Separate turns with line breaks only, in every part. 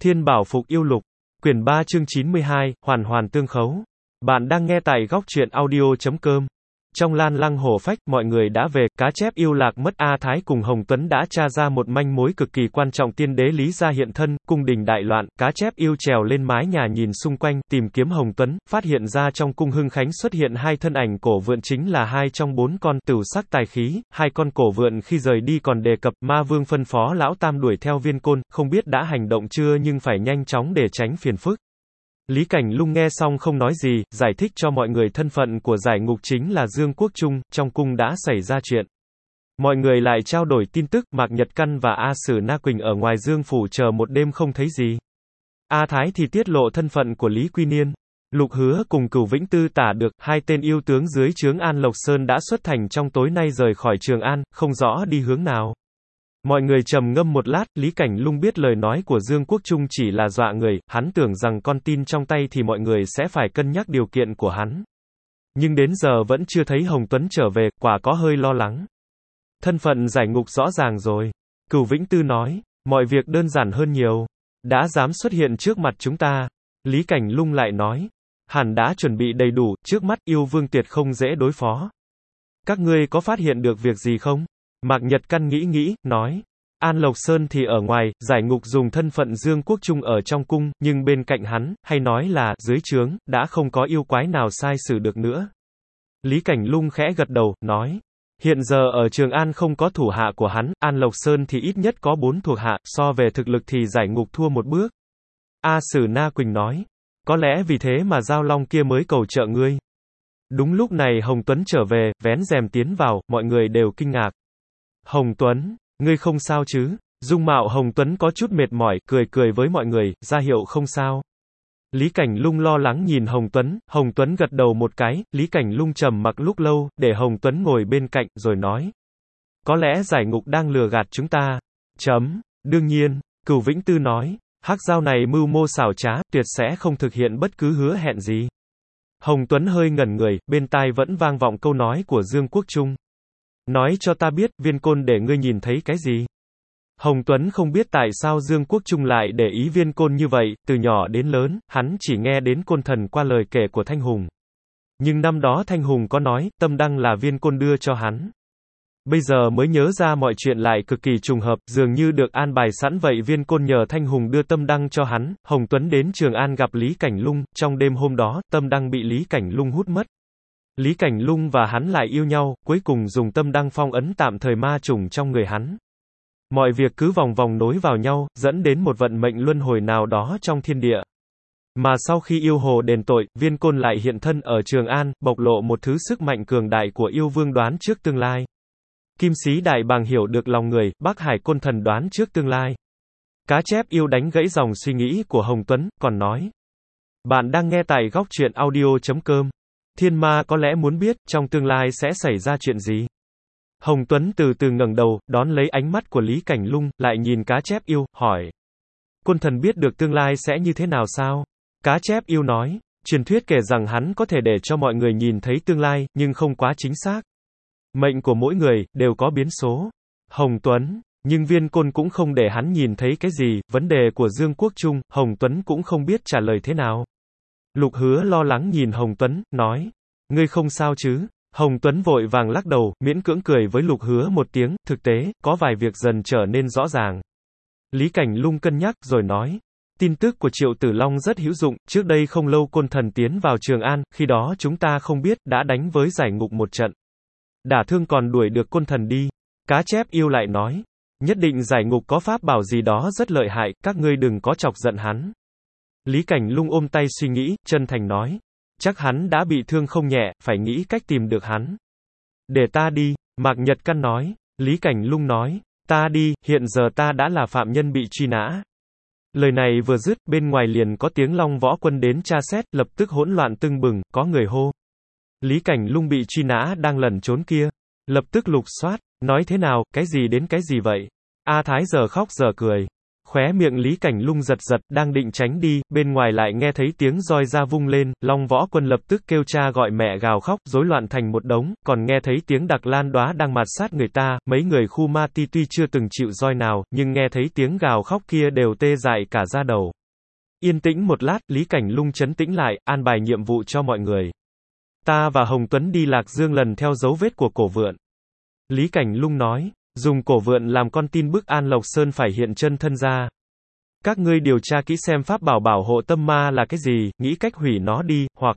Thiên Bảo Phục Yêu Lục, quyển 3 chương 92, hoàn hoàn tương khấu. Bạn đang nghe tại góc truyện audio.com. Trong Lan Lăng Hổ Phách, mọi người đã về, cá chép yêu lạc mất A Thái cùng Hồng Tuấn đã tra ra một manh mối cực kỳ quan trọng. Tiên đế Lý gia hiện thân, cung đình đại loạn, cá chép yêu trèo lên mái nhà nhìn xung quanh, tìm kiếm Hồng Tuấn, phát hiện ra trong cung Hưng Khánh xuất hiện hai thân ảnh cổ vượn, chính là hai trong bốn con tửu sắc tài khí. Hai con cổ vượn khi rời đi còn đề cập, Ma Vương phân phó lão tam đuổi theo Viên Côn, không biết đã hành động chưa nhưng phải nhanh chóng để tránh phiền phức. Lý Cảnh Lung nghe xong không nói gì, giải thích cho mọi người thân phận của giải ngục chính là Dương Quốc Trung, trong cung đã xảy ra chuyện. Mọi người lại trao đổi tin tức, Mạc Nhật Căn và A Sử Na Quỳnh ở ngoài Dương Phủ chờ một đêm không thấy gì. A Thái thì tiết lộ thân phận của Lý Quy Niên. Lục Hứa cùng Cửu Vĩnh Tư tả được, hai tên yêu tướng dưới trướng An Lộc Sơn đã xuất thành trong tối nay rời khỏi Trường An, không rõ đi hướng nào. Mọi người trầm ngâm một lát, Lý Cảnh Lung biết lời nói của Dương Quốc Trung chỉ là dọa người, hắn tưởng rằng con tin trong tay thì mọi người sẽ phải cân nhắc điều kiện của hắn. Nhưng đến giờ vẫn chưa thấy Hồng Tuấn trở về, quả có hơi lo lắng. Thân phận giải ngục rõ ràng rồi. Cửu Vĩnh Tư nói, mọi việc đơn giản hơn nhiều. Đã dám xuất hiện trước mặt chúng ta. Lý Cảnh Lung lại nói, hẳn đã chuẩn bị đầy đủ, trước mắt yêu vương tuyệt không dễ đối phó. Các ngươi có phát hiện được việc gì không? Mạc Nhật Căn nghĩ, nói, An Lộc Sơn thì ở ngoài, giải ngục dùng thân phận Dương Quốc Trung ở trong cung, nhưng bên cạnh hắn, hay nói là, dưới trướng, đã không có yêu quái nào sai xử được nữa. Lý Cảnh Lung khẽ gật đầu, nói, hiện giờ ở Trường An không có thủ hạ của hắn, An Lộc Sơn thì ít nhất có 4 thuộc hạ, so về thực lực thì giải ngục thua một bước. A Sử Na Quỳnh nói, có lẽ vì thế mà Giao Long kia mới cầu trợ ngươi. Đúng lúc này Hồng Tuấn trở về, vén rèm tiến vào, mọi người đều kinh ngạc. Hồng Tuấn, ngươi không sao chứ? Dung mạo Hồng Tuấn có chút mệt mỏi, cười với mọi người, ra hiệu không sao. Lý Cảnh Lung lo lắng nhìn Hồng Tuấn gật đầu một cái, Lý Cảnh Lung trầm mặc lúc lâu, để Hồng Tuấn ngồi bên cạnh, rồi nói. Có lẽ giải ngục đang lừa gạt chúng ta. Đương nhiên, Cửu Vĩnh Tư nói, hắc giao này mưu mô xảo trá, tuyệt sẽ không thực hiện bất cứ hứa hẹn gì. Hồng Tuấn hơi ngẩn người, bên tai vẫn vang vọng câu nói của Dương Quốc Trung. Nói cho ta biết, Viên Côn để ngươi nhìn thấy cái gì? Hồng Tuấn không biết tại sao Dương Quốc Trung lại để ý Viên Côn như vậy, từ nhỏ đến lớn, hắn chỉ nghe đến Côn Thần qua lời kể của Thanh Hùng. Nhưng năm đó Thanh Hùng có nói, tâm đăng là Viên Côn đưa cho hắn. Bây giờ mới nhớ ra mọi chuyện lại cực kỳ trùng hợp, dường như được an bài sẵn vậy. Viên Côn nhờ Thanh Hùng đưa tâm đăng cho hắn, Hồng Tuấn đến Trường An gặp Lý Cảnh Lung, trong đêm hôm đó, tâm đăng bị Lý Cảnh Lung hút mất. Lý Cảnh Lung và hắn lại yêu nhau, cuối cùng dùng tâm đăng phong ấn tạm thời ma trùng trong người hắn. Mọi việc cứ vòng vòng nối vào nhau, dẫn đến một vận mệnh luân hồi nào đó trong thiên địa. Mà sau khi yêu hồ đền tội, Viên Côn lại hiện thân ở Trường An, bộc lộ một thứ sức mạnh cường đại của yêu vương đoán trước tương lai. Kim Sĩ Đại Bàng hiểu được lòng người, Bắc Hải Côn Thần đoán trước tương lai. Cá chép yêu đánh gãy dòng suy nghĩ của Hồng Tuấn, còn nói. Bạn đang nghe tại góc truyện audio.com. Thiên Ma có lẽ muốn biết, trong tương lai sẽ xảy ra chuyện gì. Hồng Tuấn từ từ ngẩng đầu, đón lấy ánh mắt của Lý Cảnh Lung, lại nhìn cá chép yêu, hỏi. Côn Thần biết được tương lai sẽ như thế nào sao? Cá chép yêu nói, truyền thuyết kể rằng hắn có thể để cho mọi người nhìn thấy tương lai, nhưng không quá chính xác. Mệnh của mỗi người, đều có biến số. Hồng Tuấn, nhưng Viên Côn cũng không để hắn nhìn thấy cái gì, vấn đề của Dương Quốc Trung, Hồng Tuấn cũng không biết trả lời thế nào. Lục Hứa lo lắng nhìn Hồng Tuấn, nói, ngươi không sao chứ? Hồng Tuấn vội vàng lắc đầu, miễn cưỡng cười với Lục Hứa một tiếng, thực tế, có vài việc dần trở nên rõ ràng. Lý Cảnh Lung cân nhắc, rồi nói, tin tức của Triệu Tử Long rất hữu dụng, trước đây không lâu Côn Thần tiến vào Trường An, khi đó chúng ta không biết, đã đánh với giải ngục một trận. Đả thương còn đuổi được Côn Thần đi. Cá chép yêu lại nói, nhất định giải ngục có pháp bảo gì đó rất lợi hại, các ngươi đừng có chọc giận hắn. Lý Cảnh Lung ôm tay suy nghĩ, chân thành nói, chắc hắn đã bị thương không nhẹ, phải nghĩ cách tìm được hắn. Để ta đi, Mạc Nhật Căn nói. Lý Cảnh Lung nói, ta đi, hiện giờ ta đã là phạm nhân bị truy nã. Lời này vừa dứt, bên ngoài liền có tiếng Long Võ Quân đến tra xét, lập tức hỗn loạn tưng bừng, có người hô. Lý Cảnh Lung bị truy nã đang lẩn trốn kia. Lập tức lục soát, nói thế nào, cái gì đến cái gì vậy? A Thái giờ khóc giờ cười. Khóe miệng Lý Cảnh Lung giật giật, đang định tránh đi, bên ngoài lại nghe thấy tiếng roi da vung lên, Long Võ Quân lập tức kêu cha gọi mẹ gào khóc, rối loạn thành một đống, còn nghe thấy tiếng Đặc Lan Đóa đang mạt sát người ta, mấy người khu ma ti tuy chưa từng chịu roi nào, nhưng nghe thấy tiếng gào khóc kia đều tê dại cả da đầu. Yên tĩnh một lát, Lý Cảnh Lung trấn tĩnh lại, an bài nhiệm vụ cho mọi người. Ta và Hồng Tuấn đi Lạc Dương lần theo dấu vết của cổ vượn. Lý Cảnh Lung nói, dùng cổ vượn làm con tin bức An Lộc Sơn phải hiện chân thân ra. Các ngươi điều tra kỹ xem pháp bảo bảo hộ tâm ma là cái gì, nghĩ cách hủy nó đi, hoặc...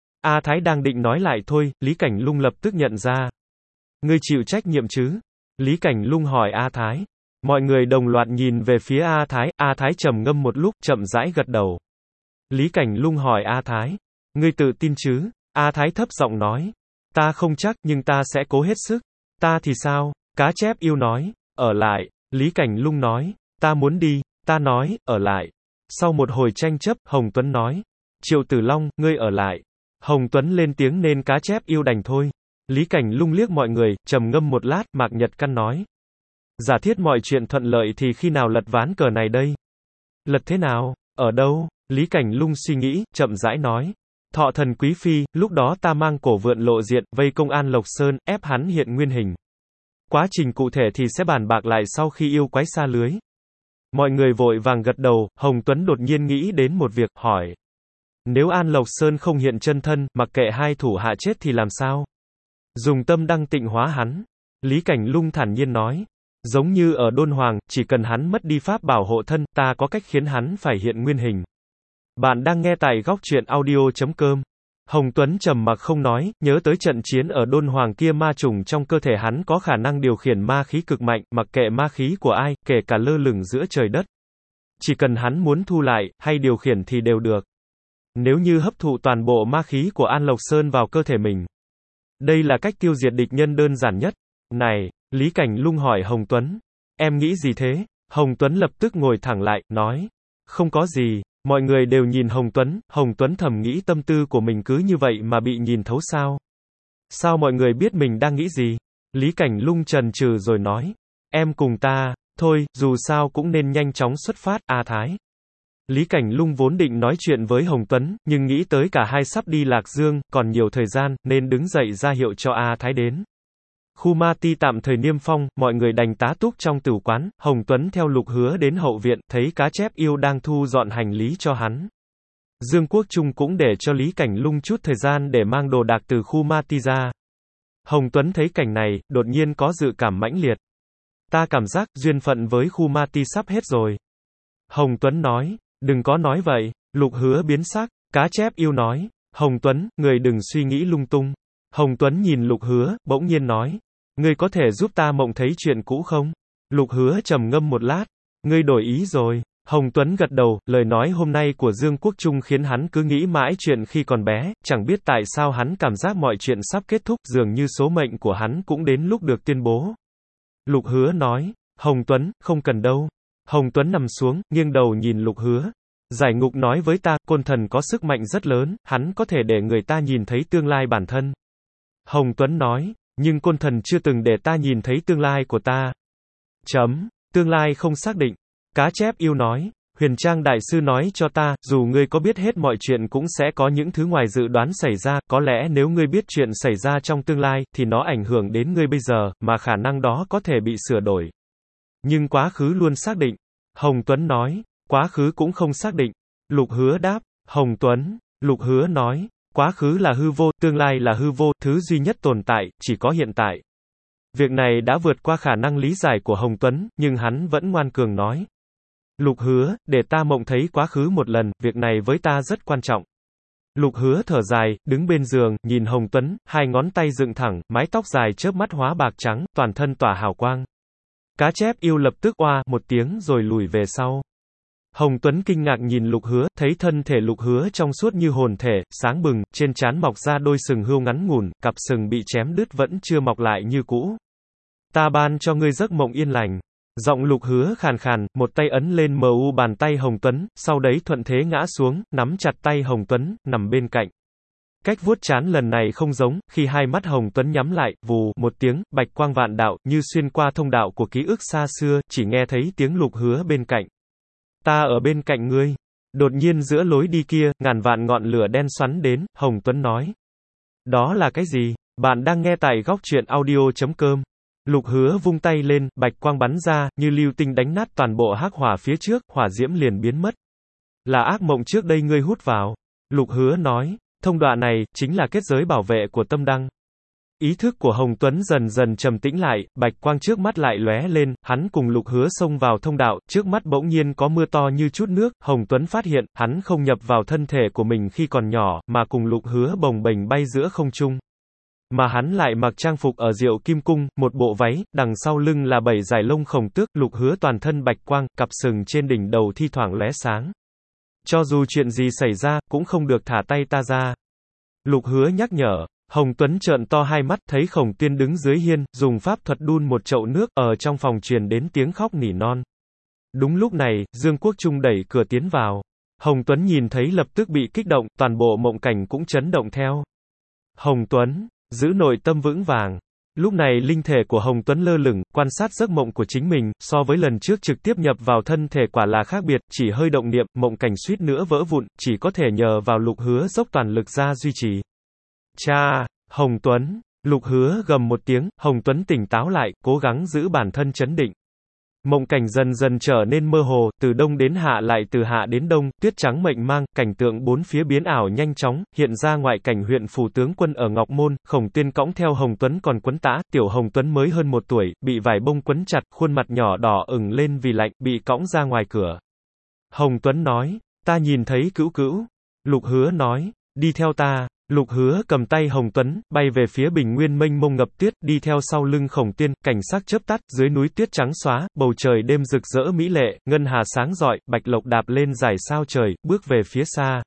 A Thái đang định nói lại thôi, Lý Cảnh Lung lập tức nhận ra. Ngươi chịu trách nhiệm chứ? Lý Cảnh Lung hỏi A Thái. Mọi người đồng loạt nhìn về phía A Thái trầm ngâm một lúc, chậm rãi gật đầu. Lý Cảnh Lung hỏi A Thái. Ngươi tự tin chứ? A Thái thấp giọng nói. Ta không chắc, nhưng ta sẽ cố hết sức. Ta thì sao? Cá chép yêu nói. Ở lại. Lý Cảnh Lung nói. Ta muốn đi. Ta nói, ở lại. Sau một hồi tranh chấp, Hồng Tuấn nói. Triệu Tử Long, ngươi ở lại. Hồng Tuấn lên tiếng nên cá chép yêu đành thôi. Lý Cảnh Lung liếc mọi người, trầm ngâm một lát, Mạc Nhật Căn nói. Giả thiết mọi chuyện thuận lợi thì khi nào lật ván cờ này đây? Lật thế nào? Ở đâu? Lý Cảnh Lung suy nghĩ, chậm rãi nói. Thọ Thần Quý Phi, lúc đó ta mang cổ vượn lộ diện, vây công An Lộc Sơn, ép hắn hiện nguyên hình. Quá trình cụ thể thì sẽ bàn bạc lại sau khi yêu quái xa lưới. Mọi người vội vàng gật đầu, Hồng Tuấn đột nhiên nghĩ đến một việc, hỏi. Nếu An Lộc Sơn không hiện chân thân, mặc kệ hai thủ hạ chết thì làm sao? Dùng tâm đăng tịnh hóa hắn. Lý Cảnh Lung thản nhiên nói. Giống như ở Đôn Hoàng, chỉ cần hắn mất đi pháp bảo hộ thân, ta có cách khiến hắn phải hiện nguyên hình. Bạn đang nghe tại góc truyện audio.com. Hồng Tuấn trầm mặc không nói, nhớ tới trận chiến ở Đôn Hoàng kia, ma trùng trong cơ thể hắn có khả năng điều khiển ma khí cực mạnh, mặc kệ ma khí của ai, kể cả lơ lửng giữa trời đất. Chỉ cần hắn muốn thu lại, hay điều khiển thì đều được. Nếu như hấp thụ toàn bộ ma khí của An Lộc Sơn vào cơ thể mình. Đây là cách tiêu diệt địch nhân đơn giản nhất. Này, Lý Cảnh Lung hỏi Hồng Tuấn. Em nghĩ gì thế? Hồng Tuấn lập tức ngồi thẳng lại, nói. Không có gì. Mọi người đều nhìn Hồng Tuấn thầm nghĩ tâm tư của mình cứ như vậy mà bị nhìn thấu sao? Sao mọi người biết mình đang nghĩ gì? Lý Cảnh Lung chần chừ rồi nói. Em cùng ta, thôi, dù sao cũng nên nhanh chóng xuất phát, A Thái. Lý Cảnh Lung vốn định nói chuyện với Hồng Tuấn, nhưng nghĩ tới cả hai sắp đi Lạc Dương, còn nhiều thời gian, nên đứng dậy ra hiệu cho A Thái đến. Khu ma ti tạm thời niêm phong, mọi người đành tá túc trong tử quán, Hồng Tuấn theo Lục Hứa đến hậu viện, thấy cá chép yêu đang thu dọn hành lý cho hắn. Dương Quốc Trung cũng để cho Lý Cảnh Lung chút thời gian để mang đồ đạc từ khu ma ti ra. Hồng Tuấn thấy cảnh này, đột nhiên có dự cảm mãnh liệt. Ta cảm giác, duyên phận với khu ma ti sắp hết rồi. Hồng Tuấn nói, đừng có nói vậy. Lục Hứa biến sắc, cá chép yêu nói, Hồng Tuấn, người đừng suy nghĩ lung tung. Hồng Tuấn nhìn Lục Hứa, bỗng nhiên nói, ngươi có thể giúp ta mộng thấy chuyện cũ không? Lục Hứa trầm ngâm một lát, ngươi đổi ý rồi. Hồng Tuấn gật đầu, lời nói hôm nay của Dương Quốc Trung khiến hắn cứ nghĩ mãi chuyện khi còn bé, chẳng biết tại sao hắn cảm giác mọi chuyện sắp kết thúc, dường như số mệnh của hắn cũng đến lúc được tuyên bố. Lục Hứa nói, Hồng Tuấn, không cần đâu. Hồng Tuấn nằm xuống, nghiêng đầu nhìn Lục Hứa. Giải Ngục nói với ta, côn thần có sức mạnh rất lớn, hắn có thể để người ta nhìn thấy tương lai bản thân. Hồng Tuấn nói, nhưng côn thần chưa từng để ta nhìn thấy tương lai của ta. Tương lai không xác định. Cá chép yêu nói, Huyền Trang Đại Sư nói cho ta, dù ngươi có biết hết mọi chuyện cũng sẽ có những thứ ngoài dự đoán xảy ra, có lẽ nếu ngươi biết chuyện xảy ra trong tương lai, thì nó ảnh hưởng đến ngươi bây giờ, mà khả năng đó có thể bị sửa đổi. Nhưng quá khứ luôn xác định. Hồng Tuấn nói, quá khứ cũng không xác định. Lục Hứa đáp, Hồng Tuấn, Lục Hứa nói, quá khứ là hư vô, tương lai là hư vô, thứ duy nhất tồn tại, chỉ có hiện tại. Việc này đã vượt qua khả năng lý giải của Hồng Tuấn, nhưng hắn vẫn ngoan cường nói. Lục Hứa, để ta mộng thấy quá khứ một lần, việc này với ta rất quan trọng. Lục Hứa thở dài, đứng bên giường, nhìn Hồng Tuấn, hai ngón tay dựng thẳng, mái tóc dài chớp mắt hóa bạc trắng, toàn thân tỏa hào quang. Cá chép yêu lập tức oa một tiếng rồi lùi về sau. Hồng Tuấn kinh ngạc nhìn Lục Hứa, thấy thân thể Lục Hứa trong suốt như hồn thể, sáng bừng, trên trán mọc ra đôi sừng hươu ngắn ngủn, cặp sừng bị chém đứt vẫn chưa mọc lại như cũ. Ta ban cho ngươi giấc mộng yên lành. Giọng Lục Hứa khàn khàn, một tay ấn lên mu bàn tay Hồng Tuấn, sau đấy thuận thế ngã xuống, nắm chặt tay Hồng Tuấn, nằm bên cạnh. Cách vuốt trán lần này không giống, khi hai mắt Hồng Tuấn nhắm lại, vù, một tiếng, bạch quang vạn đạo, như xuyên qua thông đạo của ký ức xa xưa, chỉ nghe thấy tiếng Lục Hứa bên cạnh. Ta ở bên cạnh ngươi. Đột nhiên giữa lối đi kia, ngàn vạn ngọn lửa đen xoắn đến, Hồng Tuấn nói. Đó là cái gì? Bạn đang nghe tại góc truyện audio.com. Lục Hứa vung tay lên, bạch quang bắn ra, như lưu tinh đánh nát toàn bộ hắc hỏa phía trước, hỏa diễm liền biến mất. Là ác mộng trước đây ngươi hút vào. Lục Hứa nói, thông đoạn này, chính là kết giới bảo vệ của tâm đăng. Ý thức của Hồng Tuấn dần dần trầm tĩnh lại, bạch quang trước mắt lại lóe lên, hắn cùng Lục Hứa xông vào thông đạo, trước mắt bỗng nhiên có mưa to như chút nước, Hồng Tuấn phát hiện, hắn không nhập vào thân thể của mình khi còn nhỏ, mà cùng Lục Hứa bồng bềnh bay giữa không trung. Mà hắn lại mặc trang phục ở Diệu Kim Cung, một bộ váy, đằng sau lưng là 7 dải lông khổng tước, Lục Hứa toàn thân bạch quang, cặp sừng trên đỉnh đầu thi thoảng lóe sáng. Cho dù chuyện gì xảy ra, cũng không được thả tay ta ra. Lục Hứa nhắc nhở. Hồng Tuấn trợn to hai mắt, thấy Khổng Tuyên đứng dưới hiên, dùng pháp thuật đun một chậu nước, ở trong phòng truyền đến tiếng khóc nỉ non. Đúng lúc này, Dương Quốc Trung đẩy cửa tiến vào. Hồng Tuấn nhìn thấy lập tức bị kích động, toàn bộ mộng cảnh cũng chấn động theo. Hồng Tuấn, giữ nội tâm vững vàng. Lúc này linh thể của Hồng Tuấn lơ lửng, quan sát giấc mộng của chính mình, so với lần trước trực tiếp nhập vào thân thể quả là khác biệt, chỉ hơi động niệm, mộng cảnh suýt nữa vỡ vụn, chỉ có thể nhờ vào Lục Hứa dốc toàn lực ra duy trì. Cha, Hồng Tuấn, Lục Hứa gầm một tiếng, Hồng Tuấn tỉnh táo lại, cố gắng giữ bản thân trấn định. Mộng cảnh dần dần trở nên mơ hồ, từ đông đến hạ lại từ hạ đến đông, tuyết trắng mệnh mang, cảnh tượng bốn phía biến ảo nhanh chóng, hiện ra ngoại cảnh huyện phủ tướng quân ở Ngọc Môn, Khổng Tuyên cõng theo Hồng Tuấn còn quấn tã, tiểu Hồng Tuấn mới hơn 1 tuổi, bị vải bông quấn chặt, khuôn mặt nhỏ đỏ ửng lên vì lạnh, bị cõng ra ngoài cửa. Hồng Tuấn nói, ta nhìn thấy Cữu Cữu. Lục Hứa nói, đi theo ta. Lục Hứa cầm tay Hồng Tuấn, bay về phía bình nguyên mênh mông ngập tuyết, đi theo sau lưng Khổng Tuyên, cảnh sắc chớp tắt, dưới núi tuyết trắng xóa, bầu trời đêm rực rỡ mỹ lệ, ngân hà sáng rọi, bạch lộc đạp lên dải sao trời, bước về phía xa.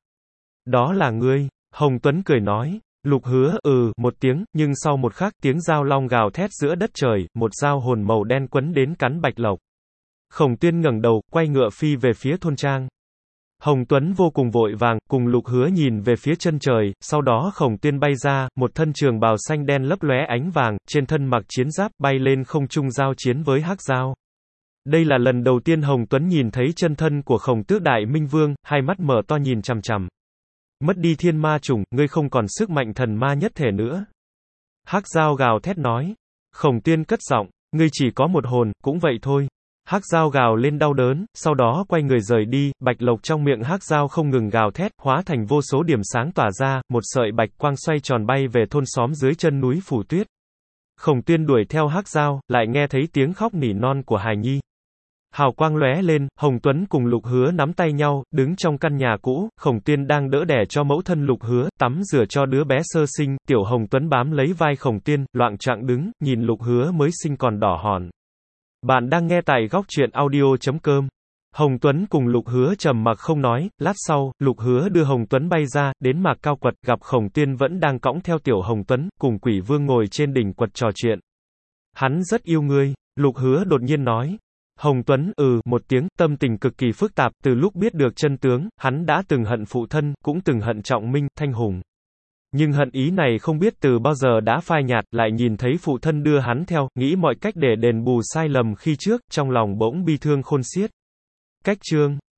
Đó là ngươi, Hồng Tuấn cười nói. Lục Hứa, một tiếng, nhưng sau một khắc, tiếng dao long gào thét giữa đất trời, một dao hồn màu đen quấn đến cắn bạch lộc. Khổng Tuyên ngẩng đầu, quay ngựa phi về phía thôn trang. Hồng Tuấn vô cùng vội vàng, cùng Lục Hứa nhìn về phía chân trời, sau đó Khổng Tuyên bay ra, một thân trường bào xanh đen lấp lóe ánh vàng, trên thân mặc chiến giáp, bay lên không trung giao chiến với Hắc Dao. Đây là lần đầu tiên Hồng Tuấn nhìn thấy chân thân của Khổng Tước Đại Minh Vương, hai mắt mở to nhìn chằm chằm. Mất đi thiên ma chủng, ngươi không còn sức mạnh thần ma nhất thể nữa. Hắc Dao gào thét nói. Khổng Tuyên cất giọng, ngươi chỉ có một hồn, cũng vậy thôi. Hắc Dao gào lên đau đớn, sau đó quay người rời đi, bạch lộc trong miệng Hắc Dao không ngừng gào thét, hóa thành vô số điểm sáng tỏa ra, một sợi bạch quang xoay tròn bay về thôn xóm dưới chân núi phủ tuyết. Khổng Tuyên đuổi theo Hắc Dao, lại nghe thấy tiếng khóc nỉ non của hài nhi. Hào quang lóe lên, Hồng Tuấn cùng Lục Hứa nắm tay nhau, đứng trong căn nhà cũ, Khổng Tuyên đang đỡ đẻ cho mẫu thân Lục Hứa, tắm rửa cho đứa bé sơ sinh, tiểu Hồng Tuấn bám lấy vai Khổng Tuyên, loạng choạng đứng, nhìn Lục Hứa mới sinh còn đỏ hòn. Bạn đang nghe tại góc truyện audio.com. Hồng Tuấn cùng Lục Hứa trầm mặc không nói, lát sau, Lục Hứa đưa Hồng Tuấn bay ra, đến mạc cao quật, gặp Khổng Tuyên vẫn đang cõng theo tiểu Hồng Tuấn, cùng Quỷ Vương ngồi trên đỉnh quật trò chuyện. Hắn rất yêu ngươi, Lục Hứa đột nhiên nói. Hồng Tuấn, một tiếng, tâm tình cực kỳ phức tạp, từ lúc biết được chân tướng, hắn đã từng hận phụ thân, cũng từng hận Trọng Minh, Thanh Hùng. Nhưng hận ý này không biết từ bao giờ đã phai nhạt, lại nhìn thấy phụ thân đưa hắn theo, nghĩ mọi cách để đền bù sai lầm khi trước, trong lòng bỗng bi thương khôn xiết. Cách chương